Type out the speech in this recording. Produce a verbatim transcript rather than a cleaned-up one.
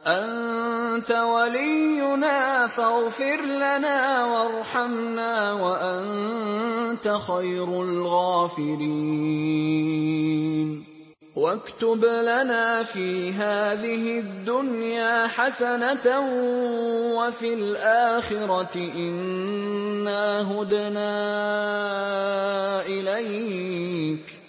أنت ولينا فاغفر لنا وارحمنا وأنت خير الغافرين. واكتب لنا في هذه الدنيا حسنة وفي الآخرة إنا هدنا إليك